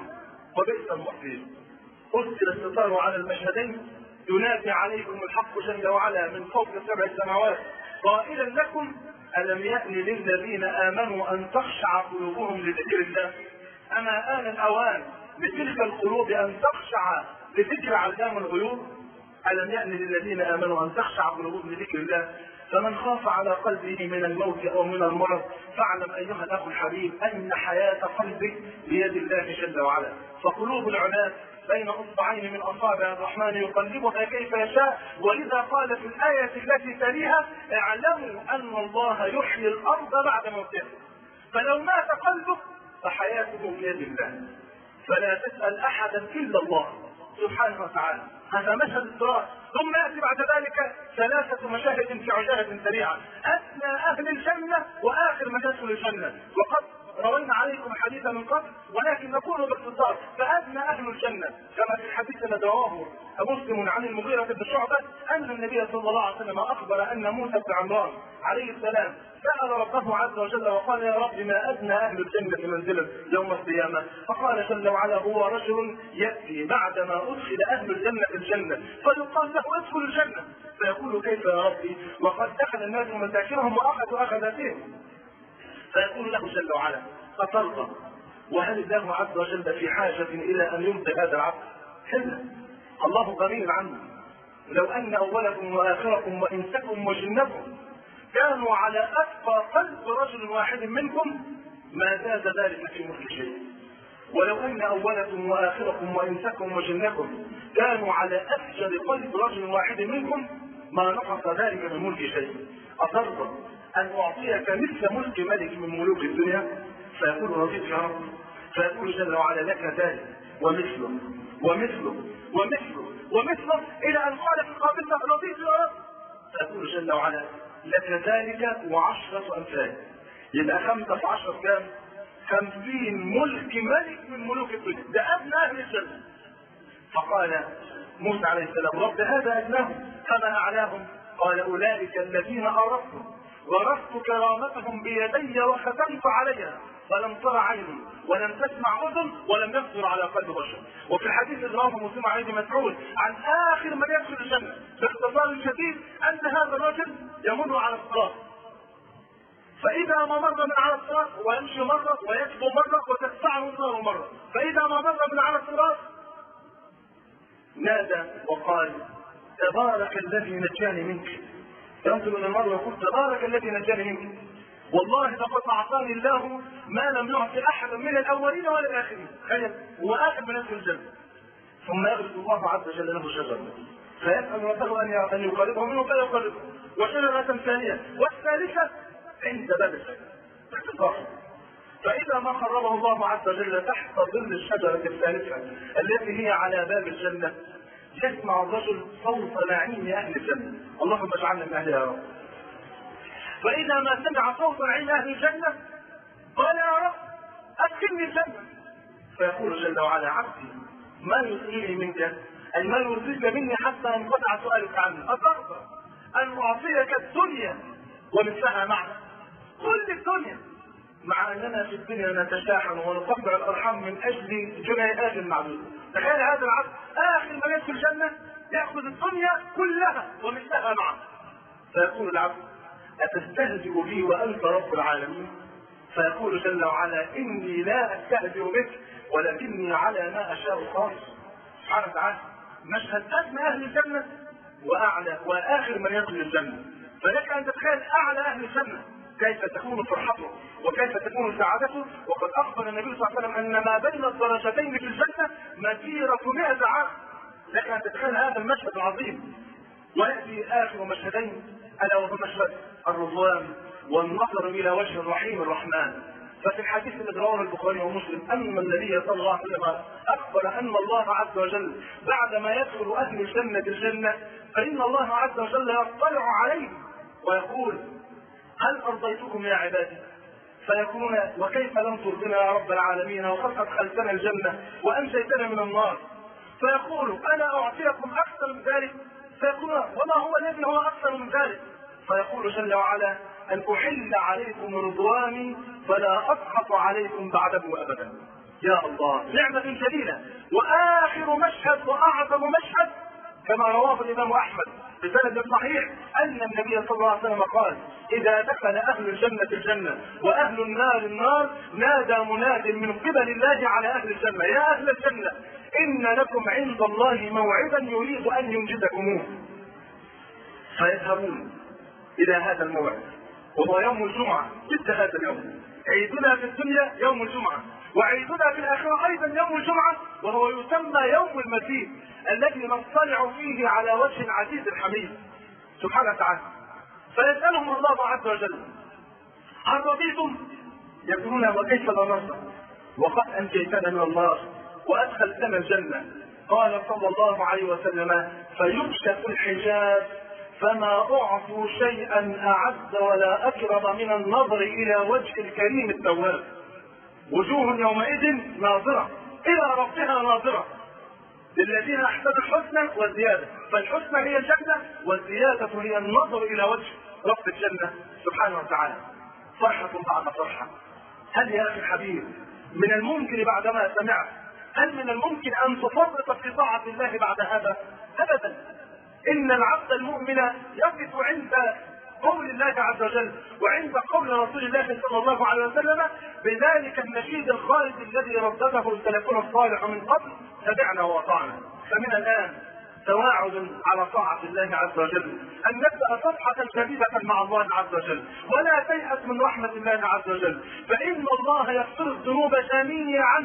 وبئس المصير. أرسل الستار على المشهدين ينادي عليكم الحق جل وعلا من فوق سبع سماوات قائلا لكم ألم يأن للذين آمنوا أن تخشع قلوبهم لذكر الله؟ أما آن الأوان لتلك القلوب أن تخشع لذكر علام الغيوب؟ ألم يأن للذين آمنوا أن تخشع قلوبهم لذكر الله؟ فمن خاف على قلبه من الموت أو من المرض فاعلم أيها الأخ الحبيب أن حياة قلبك بيد الله جل وعلا. فقلوب العباد بين اصبعين من اصابع الرحمن يقلبها كيف يشاء. ولذا قال في الايه التي تليها اعلموا ان الله يحيي الارض بعد موتها. فلو مات قلبك فحياته بيد الله، فلا تسال احدا الا الله سبحانه وتعالى. هذا مشهد الصراط. ثم ياتي بعد ذلك ثلاثه مشاهد في عجاله سريعه. ادنى اهل الجنه واخر من يدخل الجنه. وقد روينا عليكم حديثا من قبل ولكن نقول باختصار. فأدنى أهل الجنة كما في الحديث الذي رواه مسلم عن المغيرة بن شعبة أن النبي صلى الله عليه وسلم أخبر أن موسى بن عمران عليه السلام سأل ربه عز وجل وقال يا رب ما أدنى أهل الجنة منزلا يوم القيامة؟ فقال جل وعلا هو رجل يأتي بعدما أدخل أهل الجنة الجنة فيقال له ادخل الجنة فيقول كيف يا ربي وقد دخل الناس مساكنهم وأخذوا أخذاتهم. فيقول له جل وعلا أترضى؟ وهل الله عز وجل في حاجة إلى أن يرضي هذا العبد؟ حلو، الله غني عنه. لو أن أولكم وآخركم وإنسكم وجنكم كانوا على أتقى قلب رجل واحد منكم ما زاد ذلك في ملك شيء. ولو أن أولكم وآخركم وإنسكم وجنكم كانوا على أفجر قلب رجل واحد منكم ما نقص ذلك من ملك شيء. أترضى أن أعطيك مثل ملك ملك من ملوك الدنيا؟ فيقول رضيت يا رب. فيقول جل وعلا لك ذلك ومثله ومثله ومثله ومثله إلى أن قال في قابلته رضيت يا رب. فيقول جل وعلا لك ذلك وعشرة أمثال. يبقى خمسة في عشرة كام؟ خمسين ملك ملك من ملوك الدنيا. ده أدنى أهل الجنة. فقال موسى عليه السلام رب هذا أدناهم فما أعلاهم؟ قال أولئك الذين أردتهم ورثت كرامتهم بيدي وختمت عليها فلم تر عين ولم تسمع اذن ولم يخطر على قلب بشر. وفي الحديث الذي رواه مسلم عن ابن مسعود عن اخر من يدخل الجنه باختصار شديد ان هذا الرجل يمر على الصراط فاذا ما مر من على الصراط ويمشي مره ويكبو مره وتدفعه النار مره فاذا ما مر من على الصراط نادى وقال تبارك الذي نجاني منك. ينزل من المرء ويقول تبارك الذي نجاني منك والله لقد اعطاني الله ما لم يعطي احدا من الاولين ولا الاخرين. تخيل هو اخر من يدخل الجنه. ثم يغرس الله عز وجل له شجره فيسال ربه ان يقربه منه فيقربه وشجره ثانيه والثالثه عند باب الجنه. فاذا ما قربه الله عز وجل تحت ظل الشجره الثالثه التي هي على باب الجنه يسمع الرجل صوت نعيم اهل الجنه. اللهم اجعلنا من اهلها يا رب. فاذا ما سمع صوت نعيم اهل الجنه قال يا رب ادخلني الجنه. فيقول جل وعلا عبدي ما يسقيني منك اي ما يرضيك مني حتى ينقطع سؤالك عني. اترضى ان اعطيك الدنيا ومثلها معك كل الدنيا مع اننا في الدنيا نتشاحن ونقطع الارحام من اجل جنيهات معدوده. تخيل هذا العبد اخر ما يدخل الجنه ياخذ الدنيا كلها ومثلها معه. فيقول العبد اتستهزئ بي وانت رب العالمين؟ فيقول جل وعلا اني لا استهزئ بك ولكني على ما اشاء خاص. سبحانه وتعالى مشهد ادنى اهل الجنه واعلى واخر من يدخل الجنه. فلك ان تتخيل اعلى اهل الجنه كيف تكون فرحته وكيف تكون سعادته. وقد اخبر النبي صلى الله عليه وسلم ان ما بين الدرجتين في الجنه مسيره مئة عام. لك ان تتخيل هذا المشهد العظيم. وياتي اخر مشهدين الا وهو مشهد الرضوان والنظر الى وجه الرحيم الرحمن. ففي الحديث الذي رواه البخاري ومسلم ان النبي صلى الله عليه وسلم اخبر ان الله عز وجل بعدما يدخل اهل الجنه الجنه فان الله عز وجل يطلع عليهم ويقول هل ارضيتكم يا عبادي؟ فيقولون وكيف لم ترضنا يا رب العالمين وقد ادخلتنا الجنه وانجيتنا من النار. فيقول انا اعطيكم اكثر من ذلك. فيقولون وما هو الذي هو اكثر من ذلك؟ فيقول جل وعلا ان احل عليكم رضواني فلا اسخط عليكم بعده ابدا. يا الله، نعمة جليلة. وآخر مشهد وأعظم مشهد كما رواه الإمام أحمد بسند صحيح أن النبي صلى الله عليه وسلم قال: إذا دخل أهل الجنة الجنة وأهل النار النار نادى مناد من قبل الله على أهل الجنة: يا أهل الجنة إن لكم عند الله موعدا يريد أن ينجزكموه. فيذهبون إلى هذا الموعد وهو يوم الجمعة، مثل هذا اليوم. عيدنا في الدنيا يوم الجمعة، وعيدنا في الآخرة أيضا يوم الجمعة، وهو يسمى يوم المزيد الذي نطلع فيه على وجه العزيز الحميد سبحانه وتعالى. فيسألهم الله عز وجل: هل رضيتم؟ يقولون: وكيف لا نرضى وقد أنجيتنا من النار وأدخلتنا الجنة. قال صلى الله عليه وسلم: فيكشف الحجاب فما أعطوا شيئا أعز ولا أكرم من النظر إلى وجه الكريم التواب. وجوه يومئذ ناظرة إلى ربها ناظرة للذين أحسنوا الحسنى والزيادة، فالحسنى هي الجنة والزيادة هي النظر إلى وجه رب الجنة سبحانه وتعالى. فرحة بعد فرحة. هل يا أخي الحبيب من الممكن بعدما سمعت، هل من الممكن أن تفرط في طاعة الله بعد هذا؟ أبدا. إن العبد المؤمن يقف عند قول الله عز وجل وعند قول رسول الله صلى الله عليه وسلم بذلك النشيد الخالد الذي ردده السلفون الصالح من قبل: سمعنا وأطعنا. فمن الآن تواعد على طاعة الله عز وجل، أن نبدأ صفحة جديدة مع الله عز وجل، ولا تيأس من رحمة الله عز وجل، فإن الله يغفر الذنوب جميعا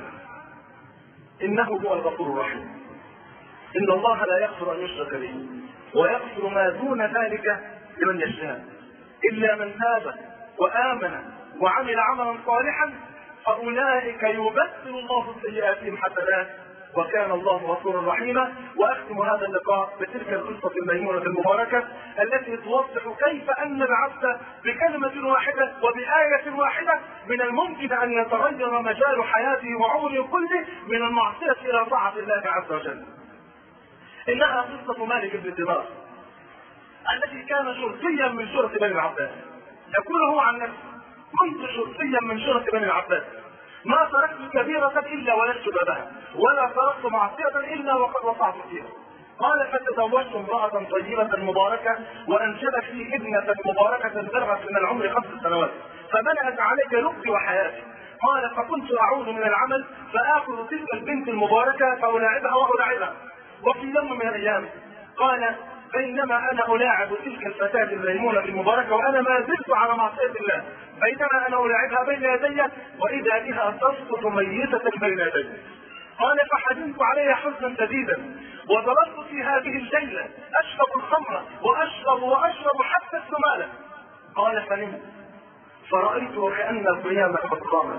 إنه هو الغفور الرحيم. إن الله لا يغفر أن يشرك به ويغفر ما دون ذلك لمن يشاء، إلا من تاب وآمن وعمل عملا صالحا فأولئك يبدل الله سيئاتهم حسنات وكان الله غفورا رحيما. وأختم هذا اللقاء بتلك القصة الميمونة المباركة التي توضح كيف أن العبد بكلمة واحدة وبآية واحدة من الممكن أن يتغير مجال حياته وعمره كله من المعصية إلى طاعة الله عز وجل. إنها قصة مالك بن دينار الذي كان شرطيا من شرط بني العباس. يقول هو عن نفسه: كنت شرطيا من شرط بني العباس، ما تركت كبيرة إلا ولست بابها، ولا تركت معصية إلا وقد وقعت فيها. قال: فتزوجت امرأة طيبة مباركة وأنشدت لي ابنة مباركة بلغت من العمر خمس سنوات فبلغت عليك لبي وحياتي. قال: فكنت أعود من العمل فآخذ تلك البنت المباركة فألاعبها وألاعبها. وفي يوم من الأيام قال: بينما أنا ألاعب تلك الفتاة الميمونة المباركة وأنا ما زلت على معصية الله، بينما أنا ألاعبها بين يدي وإذا بها تسقط ميتة بين يدي. قال: فحزنت عليها حزنا شديدا وظللت في هذه الليلة أشرب الخمر وأشرب وأشرب حتى السمالة. قال: فنمت فرأيت وكأن القيامة قد قامت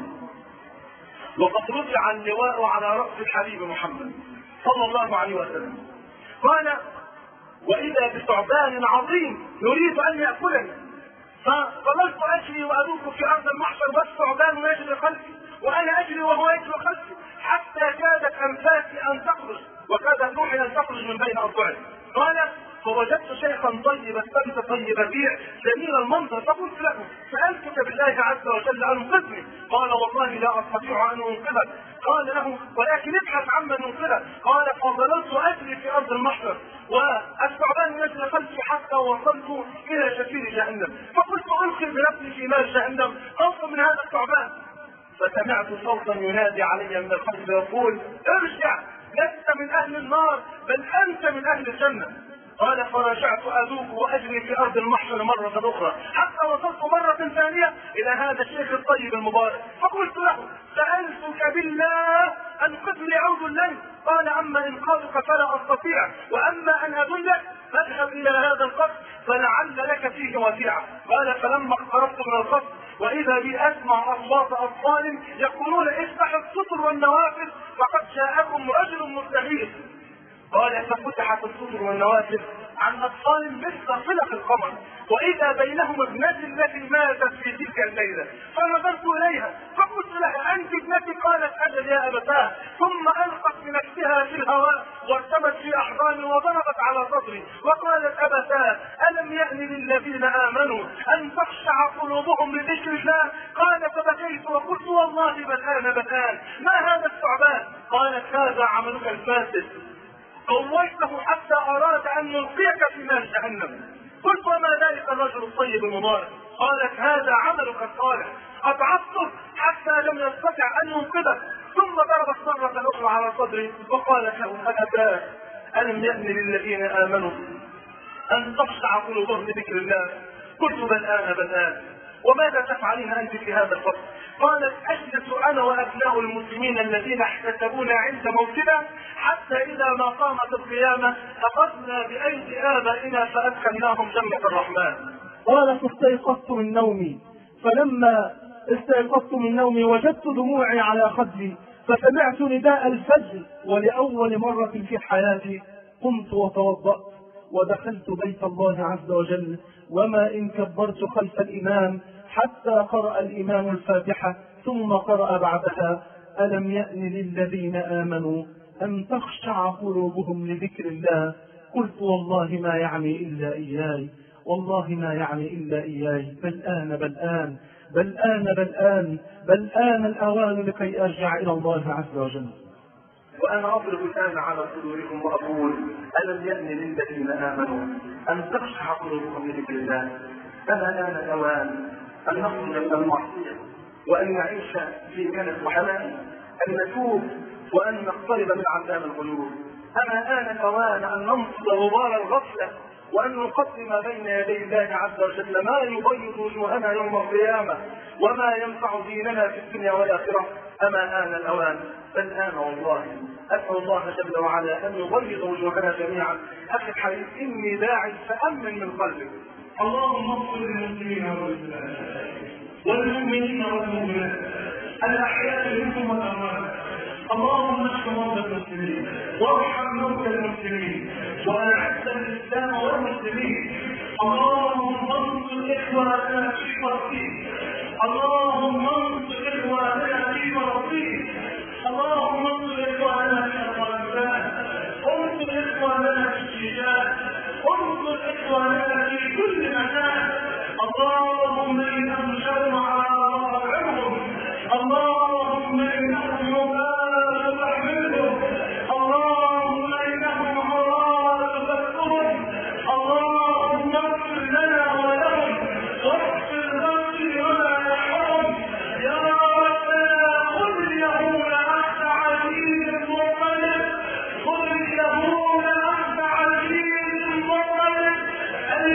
وقد رفع اللواء على رأس الحبيب محمد صلى الله عليه وسلم. قال: وإذا بثعبان عظيم يريد أن يأكلني، فظللت أجري وأدوك في أرض المحشر والثعبان يجري خلفي وأنا أجري وهو يجري خلفي حتى كادت أنفاسي أن تخرج وكادت روحي أن تخرج من بين أصبعي. قال: فوجدت شيخا طيب السمت طيب الريع جميل المنظر فقلت له: سألتك بالله عز وجل أن انقذني. قال: والله لا أستطيع أن أنقذك. قال له: ولكن ابحث عمن ينقذك. قال: فظللت أجري في أرض المحشر والثعبان يجري خلفي حتى وصلت إلى شفير جهنم، فقلت ألقي بنفسي في نار جهنم خوفا من هذا الثعبان. فسمعت صوتا ينادي علي من الخلف يقول: ارجع، لست من أهل النار بل أنت من أهل الجنة. قال: فرجعت أذوق وأجري في أرض المحشر مرة أخرى حتى وصلت مرة ثانية إلى هذا الشيخ الطيب المبارك فقلت له: سألتك بالله أنقذني عود الليل. قال: أما إنقاذك فلا أستطيع، وأما أن أدلك فاذهب إلى هذا القصر فلعل لك فيه وسيعة. قال: فلما اقتربت من القصر وإذا بي أسمع أصوات أطفال يقولون: افتح الستر والنوافذ فقد جاءكم رجل مستغيث. قال: ففتحت الستر والنوافذ عن أطفال مثل فلق القمر وإذا بينهم ابنتي التي ماتت في تلك الليلة. فنظرت إليها فقلت لها: أنت ابنتي؟ قالت: أجل يا أبتاه. ثم ألقت بنفسها في الهواء وارتمت في أحضاني وضربت على صدري وقالت: أبتاه ألم يأن للذين آمنوا أن تخشع قلوبهم لذكر الله؟ قال: فبكيت وقلت قلت والله بكان بكان ما هذا الثعبان؟ قالت هذا عملك الفاسد، قويته حتى أراد أن يلقيك في نار جهنم. قلت وما ذلك الرجل الطيب المبارك؟ قالت هذا عملك الصالح، أضعفته حتى لم يستطع أن ينقذك، ثم ضربت مرة أخرى على صدري وقالت له أباه ألم يأن للذين آمنوا أن تخشع قلوبهم لذكر الله؟ قلت بل آن بل آن. وماذا تفعلين أنت في هذا الوقت؟ قالت أجلس أنا وأبناء المسلمين الذين احتسبونا عند موتنا حتى إذا ما قامت القيامة أخذنا بأيدي آبائنا فأدخلناهم جنة الرحمن. قالت استيقظت من نومي، فلما استيقظت من نومي وجدت دموعي على خدي، فسمعت نداء الفجر، ولأول مرة في حياتي قمت وتوضأت ودخلت بيت الله عز وجل، وما إن كبرت خلف الإمام حتى قرأ الإمام الفاتحة، ثم قرأ بعدها ألم يأن للذين آمنوا أن تخشع قلوبهم لذكر الله. قلت والله ما يعني إلا إياي، والله ما يعني إلا إياي، بل آن بل آن بل آن بل آن بل آن الأوان لكي أرجع إلى الله عز وجل. وأنا أضرب الآن على صدوركم وأقول ألم يأن للذين آمنوا أن تخشع قلوبهم لذكر الله. أما الآن الأوان أن نخرج من المعصية وأن نعيش في جنة وحنان، أن نتوب وأن نقترب من عذاب القلوب. أما آن الأوان أن ننصب غبار الغفلة وأن نقدم بين يدي الله عز وجل ما يبيض وجوهنا يوم القيامة وما ينفع ديننا في الدنيا والآخرة. أما آن الأوان بل آن والله أسأل الله جل وعلا أن يبيض وجوهنا جميعا. أخي الحبيب إني داعي فأمن من قلبك. اللهم اغفر للمسلمين والمسلمات والمؤمنين والمؤمنات الأحياء منهم والأموات. اللهم اشف مرضى المسلمين وارحم موتى المسلمين وأعز الإسلام والمسلمين. اللهم انصر إخواننا في فلسطين، اللهم انصر إخواننا في فلسطين، اللهم انصر إخواننا في أفغانستان، انصر إخواننا في الشيشان، انصر إخواننا في كل مكان. اللهم إنهم شروا على ظهرهم، اللهم إنهم مبارك تحملهم، اللهم إنهم مراد تذكرهم. اللهم اغفر لنا ولهم واغفر ذنبي ولا يرحمهم. يا ربنا خذ اليهود أخذ عزيز مطلب، خذ اليهود أخذ عزيز مطلب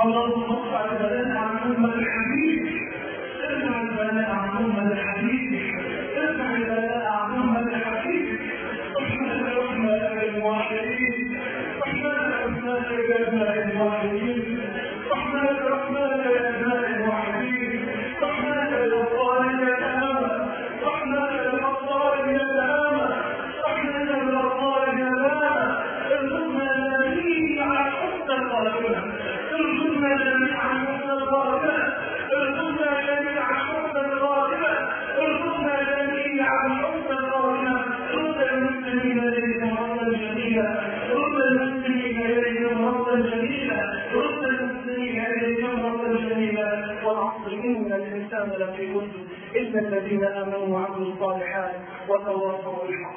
اللهم ارفع البلاء عن أمة الحبيب، ارفع البلاء عن أمة الحبيب، ارفع البلاء عن أمة الحبيب. رحمة رحمة الموحدين، رحمة رحمة لأبناء الموحدين، رحمة رحمة لأبناء الموحدين، رحمة للأطفال يتامى، رحمة للأطفال يتامى، رحمة للأطفال يتامى. ارزقنا جميعا حسن الخاتمة، ارزقنا جميعا حسن الخاتمة، ارزقنا جميعا حسن الخاتمة، ارزقنا جميعا حسن الخاتمة. رد المسلمين إليهم ردا جميلا، رد المسلمين إليهم ردا جميلا، رد المسلمين إليهم ردا جميلا. والعصر إن الإنسان لفي خسر إلا الذين آمنوا وعملوا الصالحات وتواصوا بالحق